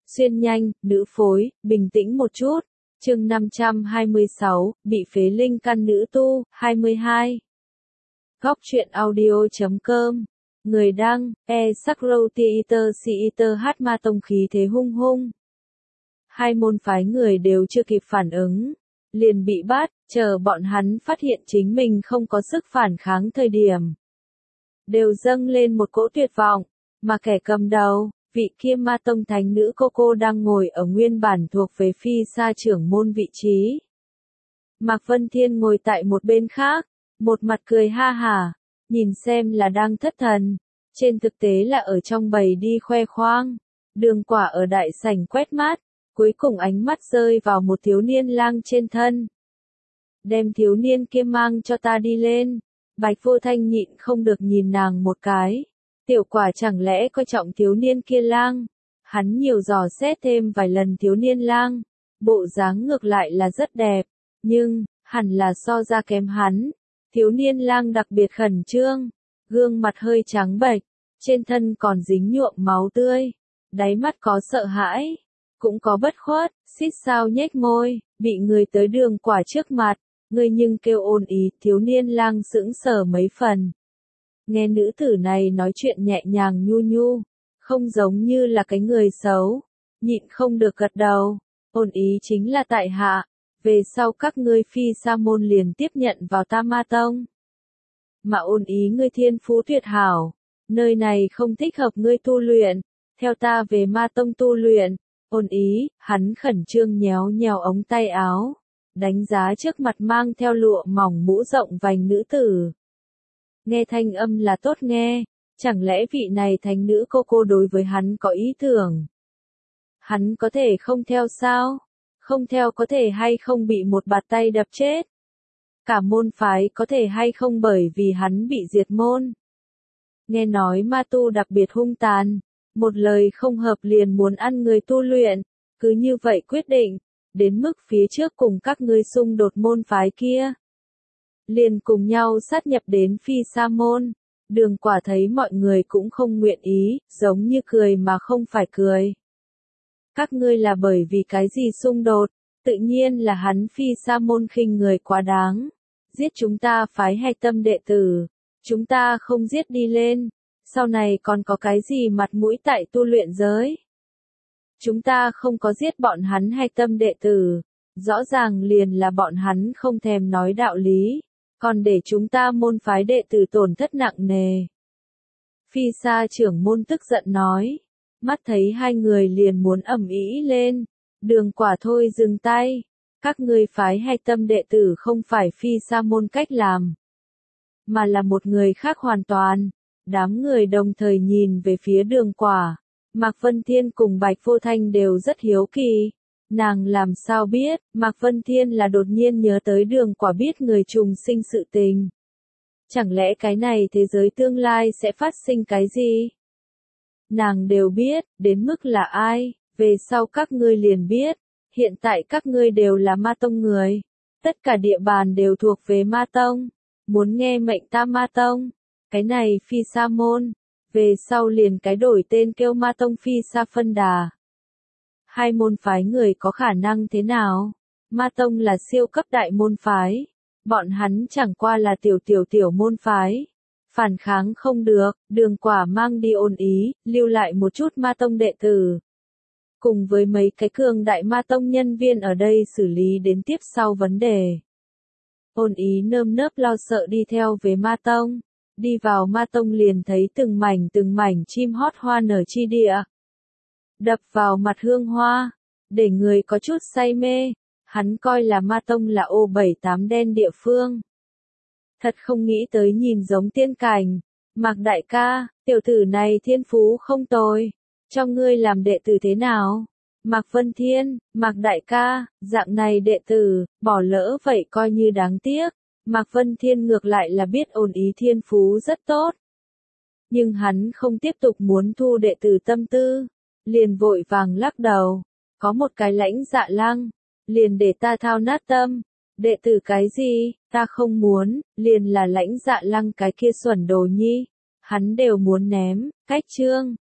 Xuyên nhanh, nữ phối, bình tĩnh một chút. Chương 526, bị phế linh căn nữ tu, 22. Góc truyện audio.com. Người đăng, Sakrow Theater hát ma tông khí thế hung hung. Hai môn phái người đều chưa kịp phản ứng, liền bị bắt, chờ bọn hắn phát hiện chính mình không có sức phản kháng thời điểm. Đều dâng lên một cỗ tuyệt vọng, mà kẻ cầm đầu, vị kia ma tông thánh nữ cô đang ngồi ở nguyên bản thuộc về phi sa trưởng môn vị trí. Mạc Vân Thiên ngồi tại một bên khác, một mặt cười ha hả, nhìn xem là đang thất thần, trên thực tế là ở trong bầy đi khoe khoang. Đường Quả ở đại sảnh quét mắt, cuối cùng ánh mắt rơi vào một thiếu niên lang trên thân. Đem thiếu niên kia mang cho ta đi lên. Bạch Vô Thanh nhịn không được nhìn nàng một cái. Tiểu Quả chẳng lẽ coi trọng thiếu niên kia lang? Hắn nhiều dò xét thêm vài lần thiếu niên lang, bộ dáng ngược lại là rất đẹp, nhưng hẳn là so ra kém hắn. Thiếu niên lang đặc biệt khẩn trương, gương mặt hơi trắng bệch, trên thân còn dính nhuộm máu tươi, đáy mắt có sợ hãi, cũng có bất khuất, xít sao nhếch môi, bị người tới Đường Quả trước mặt, ngươi nhưng kêu ồn ý, thiếu niên lang sững sờ mấy phần. Nghe nữ tử này nói chuyện nhẹ nhàng nhu nhu, không giống như là cái người xấu, nhịn không được gật đầu, ồn ý chính là tại hạ, về sau các ngươi phi sa môn liền tiếp nhận vào Tam Ma Tông. Mà ồn ý ngươi thiên phú tuyệt hảo, nơi này không thích hợp ngươi tu luyện, theo ta về Ma Tông tu luyện. Ôn ý, hắn khẩn trương nhéo nhéo ống tay áo, đánh giá trước mặt mang theo lụa mỏng mũ rộng vành nữ tử. Nghe thanh âm là tốt nghe, chẳng lẽ vị này thánh nữ cô đối với hắn có ý tưởng? Hắn có thể không theo sao? Không theo có thể hay không bị một bạt tay đập chết? Cả môn phái có thể hay không bởi vì hắn bị diệt môn? Nghe nói ma tu đặc biệt hung tàn. Một lời không hợp liền muốn ăn người tu luyện, cứ như vậy quyết định, đến mức phía trước cùng các ngươi xung đột môn phái kia. Liền cùng nhau sát nhập đến phi sa môn, Đường Quả thấy mọi người cũng không nguyện ý, giống như cười mà không phải cười. Các ngươi là bởi vì cái gì xung đột, tự nhiên là hắn phi sa môn khinh người quá đáng, giết chúng ta phái hay tâm đệ tử, chúng ta không giết đi lên. Sau này còn có cái gì mặt mũi tại tu luyện giới? Chúng ta không có giết bọn hắn hay tâm đệ tử, rõ ràng liền là bọn hắn không thèm nói đạo lý, còn để chúng ta môn phái đệ tử tổn thất nặng nề. Phi sa trưởng môn tức giận nói, mắt thấy hai người liền muốn ầm ĩ lên, Đường Quả thôi dừng tay, các ngươi phái hay tâm đệ tử không phải phi sa môn cách làm, mà là một người khác hoàn toàn. Đám người đồng thời nhìn về phía Đường Quả, Mạc Vân Thiên cùng Bạch Vô Thanh đều rất hiếu kỳ. Nàng làm sao biết, Mạc Vân Thiên là đột nhiên nhớ tới Đường Quả biết người trùng sinh sự tình. Chẳng lẽ cái này thế giới tương lai sẽ phát sinh cái gì? Nàng đều biết, đến mức là ai, về sau các ngươi liền biết, hiện tại các ngươi đều là Ma Tông người. Tất cả địa bàn đều thuộc về Ma Tông, muốn nghe mệnh ta Ma Tông. Cái này phi sa môn, về sau liền cái đổi tên kêu Ma Tông phi sa phân đà. Hai môn phái người có khả năng thế nào? Ma Tông là siêu cấp đại môn phái, bọn hắn chẳng qua là tiểu môn phái. Phản kháng không được, Đường Quả mang đi ôn ý, lưu lại một chút Ma Tông đệ tử. Cùng với mấy cái cường đại Ma Tông nhân viên ở đây xử lý đến tiếp sau vấn đề. Ôn ý nơm nớp lo sợ đi theo về Ma Tông. Đi vào Ma Tông liền thấy từng mảnh chim hót hoa nở chi địa. Đập vào mặt hương hoa, để người có chút say mê, hắn coi là Ma Tông là ô 78 đen địa phương. Thật không nghĩ tới nhìn giống tiên cảnh, Mạc đại ca, tiểu tử này thiên phú không tồi, cho ngươi làm đệ tử thế nào? Mạc Vân Thiên, Mạc đại ca, dạng này đệ tử, bỏ lỡ vậy coi như đáng tiếc. Mạc Vân Thiên ngược lại là biết ôn ý thiên phú rất tốt. Nhưng hắn không tiếp tục muốn thu đệ tử tâm tư, liền vội vàng lắc đầu, có một cái Lãnh Dạ Lăng, liền để ta thao nát tâm, đệ tử cái gì, ta không muốn, liền là Lãnh Dạ Lăng cái kia xuẩn đồ nhi, hắn đều muốn ném, cách chương.